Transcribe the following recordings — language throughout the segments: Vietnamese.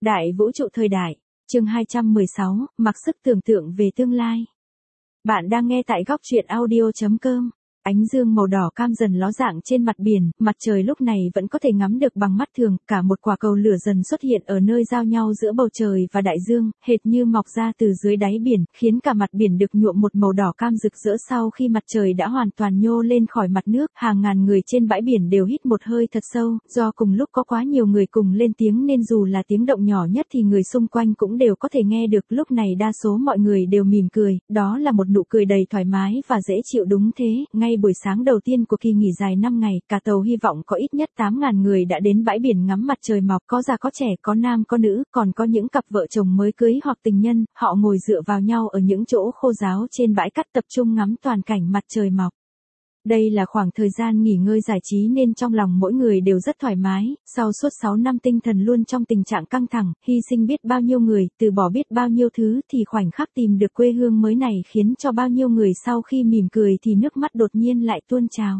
Đại vũ trụ thời đại, chương 216, mặc sức tưởng tượng về tương lai. Bạn đang nghe tại góc truyện audio.com. Ánh dương màu đỏ cam dần ló dạng trên mặt biển, mặt trời lúc này vẫn có thể ngắm được bằng mắt thường, cả một quả cầu lửa dần xuất hiện ở nơi giao nhau giữa bầu trời và đại dương, hệt như mọc ra từ dưới đáy biển, khiến cả mặt biển được nhuộm một màu đỏ cam rực rỡ. Sau khi mặt trời đã hoàn toàn nhô lên khỏi mặt nước, hàng ngàn người trên bãi biển đều hít một hơi thật sâu, do cùng lúc có quá nhiều người cùng lên tiếng nên dù là tiếng động nhỏ nhất thì người xung quanh cũng đều có thể nghe được. Lúc này đa số mọi người đều mỉm cười, đó là một nụ cười đầy thoải mái và dễ chịu. Đúng thế, ngay buổi sáng đầu tiên của kỳ nghỉ dài 5 ngày, cả tàu hy vọng có ít nhất 8.000 người đã đến bãi biển ngắm mặt trời mọc, có già có trẻ, có nam có nữ, còn có những cặp vợ chồng mới cưới hoặc tình nhân, họ ngồi dựa vào nhau ở những chỗ khô ráo trên bãi cát tập trung ngắm toàn cảnh mặt trời mọc. Đây là khoảng thời gian nghỉ ngơi giải trí nên trong lòng mỗi người đều rất thoải mái, sau suốt 6 năm tinh thần luôn trong tình trạng căng thẳng, hy sinh biết bao nhiêu người, từ bỏ biết bao nhiêu thứ thì khoảnh khắc tìm được quê hương mới này khiến cho bao nhiêu người sau khi mỉm cười thì nước mắt đột nhiên lại tuôn trào.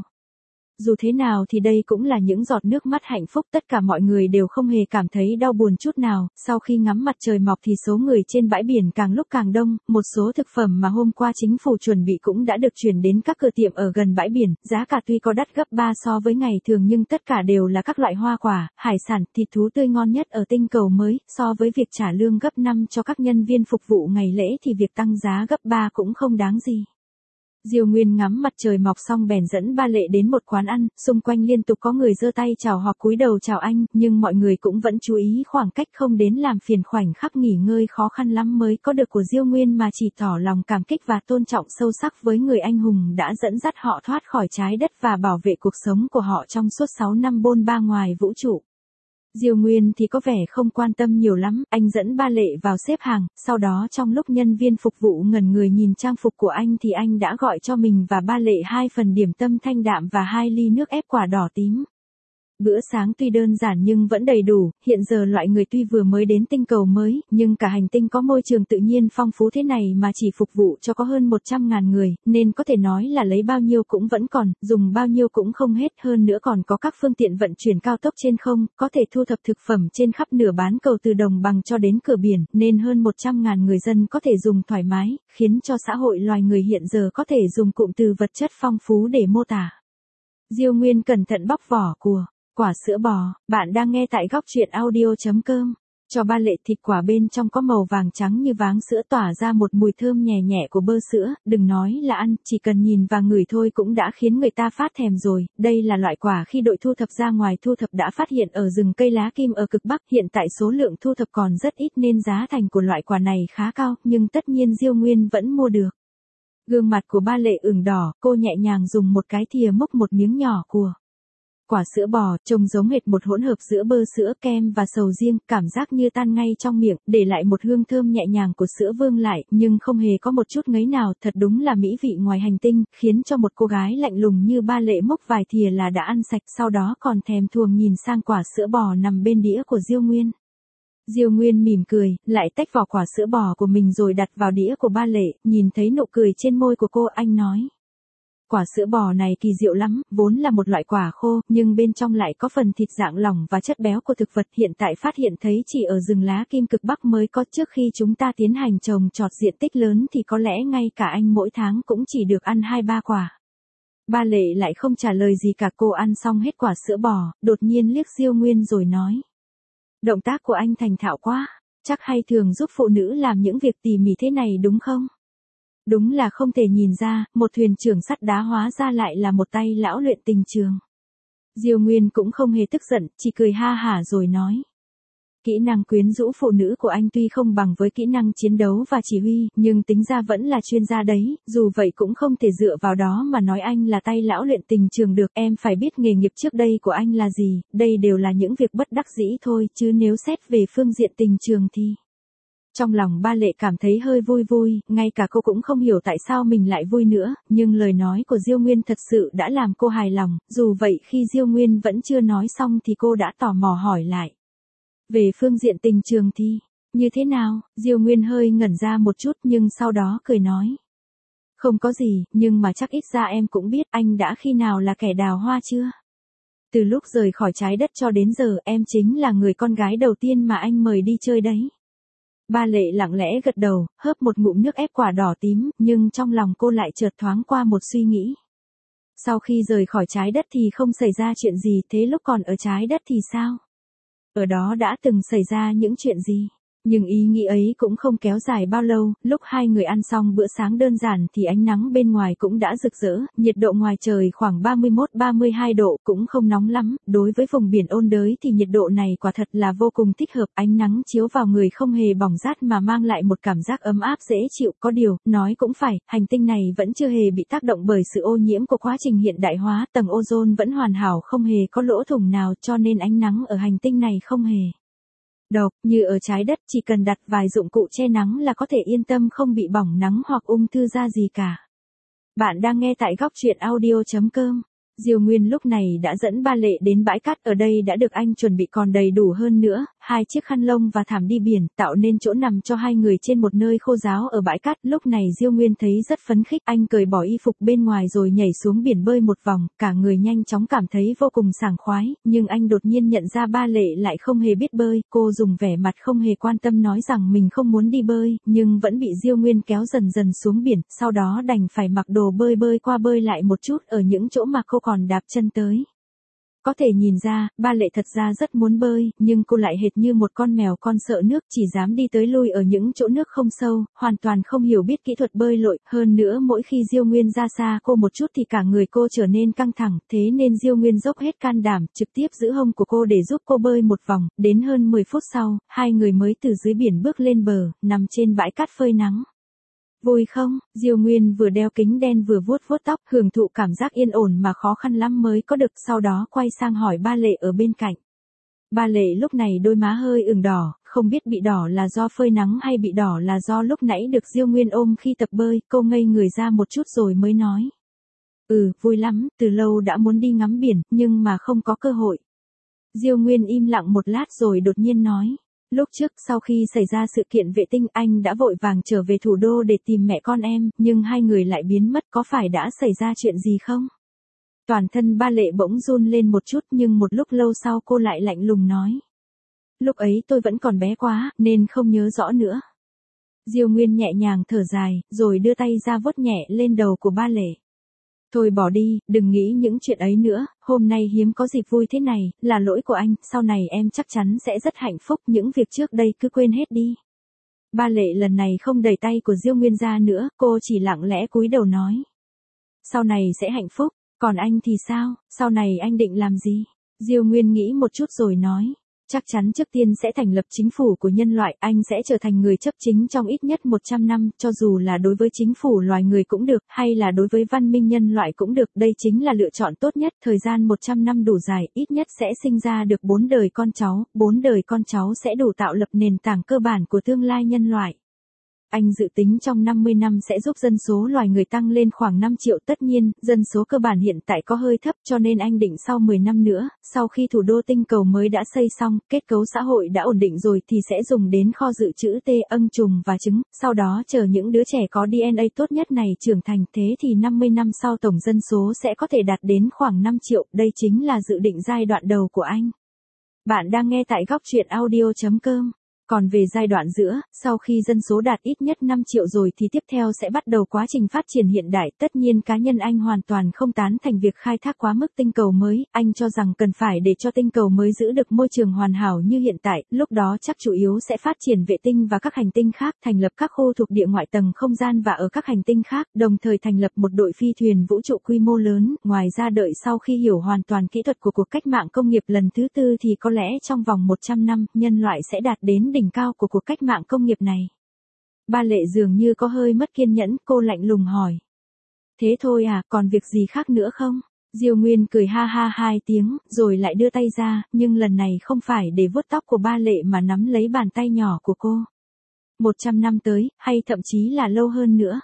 Dù thế nào thì đây cũng là những giọt nước mắt hạnh phúc, tất cả mọi người đều không hề cảm thấy đau buồn chút nào. Sau khi ngắm mặt trời mọc thì số người trên bãi biển càng lúc càng đông, một số thực phẩm mà hôm qua chính phủ chuẩn bị cũng đã được chuyển đến các cửa tiệm ở gần bãi biển, giá cả tuy có đắt gấp 3 so với ngày thường nhưng tất cả đều là các loại hoa quả, hải sản, thịt thú tươi ngon nhất ở tinh cầu mới. So với việc trả lương gấp 5 cho các nhân viên phục vụ ngày lễ thì việc tăng giá gấp 3 cũng không đáng gì. Diêu Nguyên ngắm mặt trời mọc xong bèn dẫn Ba Lệ đến một quán ăn, xung quanh liên tục có người giơ tay chào hoặc cúi đầu chào anh, nhưng mọi người cũng vẫn chú ý khoảng cách không đến làm phiền khoảnh khắc nghỉ ngơi khó khăn lắm mới có được của Diêu Nguyên mà chỉ tỏ lòng cảm kích và tôn trọng sâu sắc với người anh hùng đã dẫn dắt họ thoát khỏi trái đất và bảo vệ cuộc sống của họ trong suốt 6 năm bôn ba ngoài vũ trụ. Diêu Nguyên thì có vẻ không quan tâm nhiều lắm, anh dẫn Ba Lệ vào xếp hàng, sau đó trong lúc nhân viên phục vụ ngẩn người nhìn trang phục của anh thì anh đã gọi cho mình và Ba Lệ 2 phần điểm tâm thanh đạm và 2 ly nước ép quả đỏ tím. Bữa sáng tuy đơn giản nhưng vẫn đầy đủ, hiện giờ loại người tuy vừa mới đến tinh cầu mới, nhưng cả hành tinh có môi trường tự nhiên phong phú thế này mà chỉ phục vụ cho có hơn 100.000 người, nên có thể nói là lấy bao nhiêu cũng vẫn còn, dùng bao nhiêu cũng không hết. Hơn nữa còn có các phương tiện vận chuyển cao tốc trên không, có thể thu thập thực phẩm trên khắp nửa bán cầu từ đồng bằng cho đến cửa biển, nên hơn 100.000 người dân có thể dùng thoải mái, khiến cho xã hội loài người hiện giờ có thể dùng cụm từ vật chất phong phú để mô tả. Diêu Nguyên cẩn thận bóc vỏ của quả sữa bò. Bạn đang nghe tại góc truyện audio.com. Cho Ba Lệ thịt quả bên trong có màu vàng trắng như váng sữa tỏa ra một mùi thơm nhẹ nhẹ của bơ sữa, đừng nói là ăn, chỉ cần nhìn và ngửi thôi cũng đã khiến người ta phát thèm rồi. Đây là loại quả khi đội thu thập ra ngoài thu thập đã phát hiện ở rừng cây lá kim ở cực Bắc, hiện tại số lượng thu thập còn rất ít nên giá thành của loại quả này khá cao, nhưng tất nhiên Diêu Nguyên vẫn mua được. Gương mặt của Ba Lệ ửng đỏ, cô nhẹ nhàng dùng một cái thìa múc một miếng nhỏ của quả sữa bò, trông giống hệt một hỗn hợp giữa bơ sữa, kem và sầu riêng, cảm giác như tan ngay trong miệng, để lại một hương thơm nhẹ nhàng của sữa vương lại, nhưng không hề có một chút ngấy nào, thật đúng là mỹ vị ngoài hành tinh, khiến cho một cô gái lạnh lùng như Ba Lệ múc vài thìa là đã ăn sạch, sau đó còn thèm thuồng nhìn sang quả sữa bò nằm bên đĩa của Diêu Nguyên. Diêu Nguyên mỉm cười, lại tách vỏ quả sữa bò của mình rồi đặt vào đĩa của Ba Lệ, nhìn thấy nụ cười trên môi của cô, anh nói. Quả sữa bò này kỳ diệu lắm, vốn là một loại quả khô, nhưng bên trong lại có phần thịt dạng lỏng và chất béo của thực vật, hiện tại phát hiện thấy chỉ ở rừng lá kim cực Bắc mới có. Trước khi chúng ta tiến hành trồng trọt diện tích lớn thì có lẽ ngay cả anh mỗi tháng cũng chỉ được ăn 2-3 quả. Ba Lệ lại không trả lời gì cả, cô ăn xong hết quả sữa bò, đột nhiên liếc Diêu Nguyên rồi nói. Động tác của anh thành thạo quá, chắc hay thường giúp phụ nữ làm những việc tỉ mỉ thế này đúng không? Đúng là không thể nhìn ra, một thuyền trưởng sắt đá hóa ra lại là một tay lão luyện tình trường. Diêu Nguyên cũng không hề tức giận, chỉ cười ha hả rồi nói. Kỹ năng quyến rũ phụ nữ của anh tuy không bằng với kỹ năng chiến đấu và chỉ huy, nhưng tính ra vẫn là chuyên gia đấy, dù vậy cũng không thể dựa vào đó mà nói anh là tay lão luyện tình trường được. Em phải biết nghề nghiệp trước đây của anh là gì, đây đều là những việc bất đắc dĩ thôi, chứ nếu xét về phương diện tình trường thì... Trong lòng Ba Lệ cảm thấy hơi vui vui, ngay cả cô cũng không hiểu tại sao mình lại vui nữa, nhưng lời nói của Diêu Nguyên thật sự đã làm cô hài lòng, dù vậy khi Diêu Nguyên vẫn chưa nói xong thì cô đã tò mò hỏi lại. Về phương diện tình trường thì, như thế nào? Diêu Nguyên hơi ngẩn ra một chút nhưng sau đó cười nói. Không có gì, nhưng mà chắc ít ra em cũng biết anh đã khi nào là kẻ đào hoa chưa? Từ lúc rời khỏi trái đất cho đến giờ em chính là người con gái đầu tiên mà anh mời đi chơi đấy. Ba Lệ lặng lẽ gật đầu, hớp một ngụm nước ép quả đỏ tím, nhưng trong lòng cô lại chợt thoáng qua một suy nghĩ. Sau khi rời khỏi trái đất thì không xảy ra chuyện gì, thế lúc còn ở trái đất thì sao? Ở đó đã từng xảy ra những chuyện gì? Nhưng ý nghĩ ấy cũng không kéo dài bao lâu, lúc hai người ăn xong bữa sáng đơn giản thì ánh nắng bên ngoài cũng đã rực rỡ, nhiệt độ ngoài trời khoảng 31-32 độ, cũng không nóng lắm, đối với vùng biển ôn đới thì nhiệt độ này quả thật là vô cùng thích hợp, ánh nắng chiếu vào người không hề bỏng rát mà mang lại một cảm giác ấm áp dễ chịu, có điều, nói cũng phải, hành tinh này vẫn chưa hề bị tác động bởi sự ô nhiễm của quá trình hiện đại hóa, tầng ozone vẫn hoàn hảo không hề có lỗ thủng nào cho nên ánh nắng ở hành tinh này không hề độc như ở trái đất, chỉ cần đặt vài dụng cụ che nắng là có thể yên tâm không bị bỏng nắng hoặc ung thư da gì cả. Bạn đang nghe tại góc truyện audio.com. Diêu Nguyên lúc này đã dẫn Ba Lệ đến bãi cát, ở đây đã được anh chuẩn bị còn đầy đủ hơn nữa, 2 chiếc khăn lông và thảm đi biển, tạo nên chỗ nằm cho hai người trên một nơi khô ráo ở bãi cát. Lúc này Diêu Nguyên thấy rất phấn khích, anh cởi bỏ y phục bên ngoài rồi nhảy xuống biển bơi một vòng, cả người nhanh chóng cảm thấy vô cùng sảng khoái, nhưng anh đột nhiên nhận ra Ba Lệ lại không hề biết bơi, cô dùng vẻ mặt không hề quan tâm nói rằng mình không muốn đi bơi, nhưng vẫn bị Diêu Nguyên kéo dần dần xuống biển, sau đó đành phải mặc đồ bơi bơi qua bơi lại một chút ở những chỗ mà cô còn đạp chân tới. Có thể nhìn ra, Ba Lệ thật ra rất muốn bơi, nhưng cô lại hệt như một con mèo con sợ nước, chỉ dám đi tới lui ở những chỗ nước không sâu, hoàn toàn không hiểu biết kỹ thuật bơi lội, hơn nữa mỗi khi Diêu Nguyên ra xa cô một chút thì cả người cô trở nên căng thẳng, thế nên Diêu Nguyên dốc hết can đảm, trực tiếp giữ hông của cô để giúp cô bơi một vòng, đến hơn 10 phút sau, hai người mới từ dưới biển bước lên bờ, nằm trên bãi cát phơi nắng. Vui không? Diêu Nguyên vừa đeo kính đen vừa vuốt vuốt tóc, hưởng thụ cảm giác yên ổn mà khó khăn lắm mới có được, sau đó quay sang hỏi Ba Lệ ở bên cạnh. Ba Lệ lúc này đôi má hơi ửng đỏ, không biết bị đỏ là do phơi nắng hay bị đỏ là do lúc nãy được Diêu Nguyên ôm khi tập bơi, cô ngây người ra một chút rồi mới nói. Vui lắm, từ lâu đã muốn đi ngắm biển, nhưng mà không có cơ hội. Diêu Nguyên im lặng một lát rồi đột nhiên nói. Lúc trước sau khi xảy ra sự kiện vệ tinh anh đã vội vàng trở về thủ đô để tìm mẹ con em, nhưng hai người lại biến mất, có phải đã xảy ra chuyện gì không? Toàn thân Ba Lệ bỗng run lên một chút nhưng một lúc lâu sau cô lại lạnh lùng nói. Lúc ấy tôi vẫn còn bé quá, nên không nhớ rõ nữa. Diêu Nguyên nhẹ nhàng thở dài, rồi đưa tay ra vuốt nhẹ lên đầu của Ba Lệ. Thôi bỏ đi, đừng nghĩ những chuyện ấy nữa, hôm nay hiếm có dịp vui thế này, là lỗi của anh, sau này em chắc chắn sẽ rất hạnh phúc, những việc trước đây cứ quên hết đi. Ba Lệ lần này không đẩy tay của Diêu Nguyên ra nữa, cô chỉ lặng lẽ cúi đầu nói. Sau này sẽ hạnh phúc, còn anh thì sao, sau này anh định làm gì? Diêu Nguyên nghĩ một chút rồi nói. Chắc chắn trước tiên sẽ thành lập chính phủ của nhân loại, anh sẽ trở thành người chấp chính trong ít nhất 100 năm, cho dù là đối với chính phủ loài người cũng được, hay là đối với văn minh nhân loại cũng được, đây chính là lựa chọn tốt nhất, thời gian 100 năm đủ dài, ít nhất sẽ sinh ra được 4 đời con cháu, 4 đời con cháu sẽ đủ tạo lập nền tảng cơ bản của tương lai nhân loại. Anh dự tính trong 50 năm sẽ giúp dân số loài người tăng lên khoảng 5 triệu, tất nhiên, dân số cơ bản hiện tại có hơi thấp cho nên anh định sau 10 năm nữa, sau khi thủ đô tinh cầu mới đã xây xong, kết cấu xã hội đã ổn định rồi thì sẽ dùng đến kho dự trữ ong trùng và trứng, sau đó chờ những đứa trẻ có DNA tốt nhất này trưởng thành, thế thì 50 năm sau tổng dân số sẽ có thể đạt đến khoảng 5 triệu, đây chính là dự định giai đoạn đầu của anh. Bạn đang nghe tại góc truyện audio.com. Còn về giai đoạn giữa, sau khi dân số đạt ít nhất 5 triệu rồi thì tiếp theo sẽ bắt đầu quá trình phát triển hiện đại. Tất nhiên cá nhân anh hoàn toàn không tán thành việc khai thác quá mức tinh cầu mới, anh cho rằng cần phải để cho tinh cầu mới giữ được môi trường hoàn hảo như hiện tại, lúc đó chắc chủ yếu sẽ phát triển vệ tinh và các hành tinh khác, thành lập các khu thuộc địa ngoại tầng không gian và ở các hành tinh khác, đồng thời thành lập một đội phi thuyền vũ trụ quy mô lớn. Ngoài ra đợi sau khi hiểu hoàn toàn kỹ thuật của cuộc cách mạng công nghiệp lần thứ tư thì có lẽ trong vòng 100 năm, nhân loại sẽ đạt đến đỉnh cao của cuộc cách mạng công nghiệp này. Ba Lệ dường như có hơi mất kiên nhẫn, cô lạnh lùng hỏi. Thế thôi à, còn việc gì khác nữa không? Diêu Nguyên cười ha ha 2 tiếng, rồi lại đưa tay ra, nhưng lần này không phải để vuốt tóc của Ba Lệ mà nắm lấy bàn tay nhỏ của cô. 100 năm tới, hay thậm chí là lâu hơn nữa.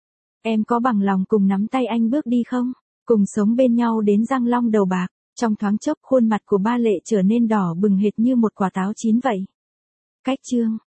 Em có bằng lòng cùng nắm tay anh bước đi không? Cùng sống bên nhau đến răng long đầu bạc. Trong thoáng chốc khuôn mặt của Ba Lệ trở nên đỏ bừng hệt như một quả táo chín vậy. Cách chương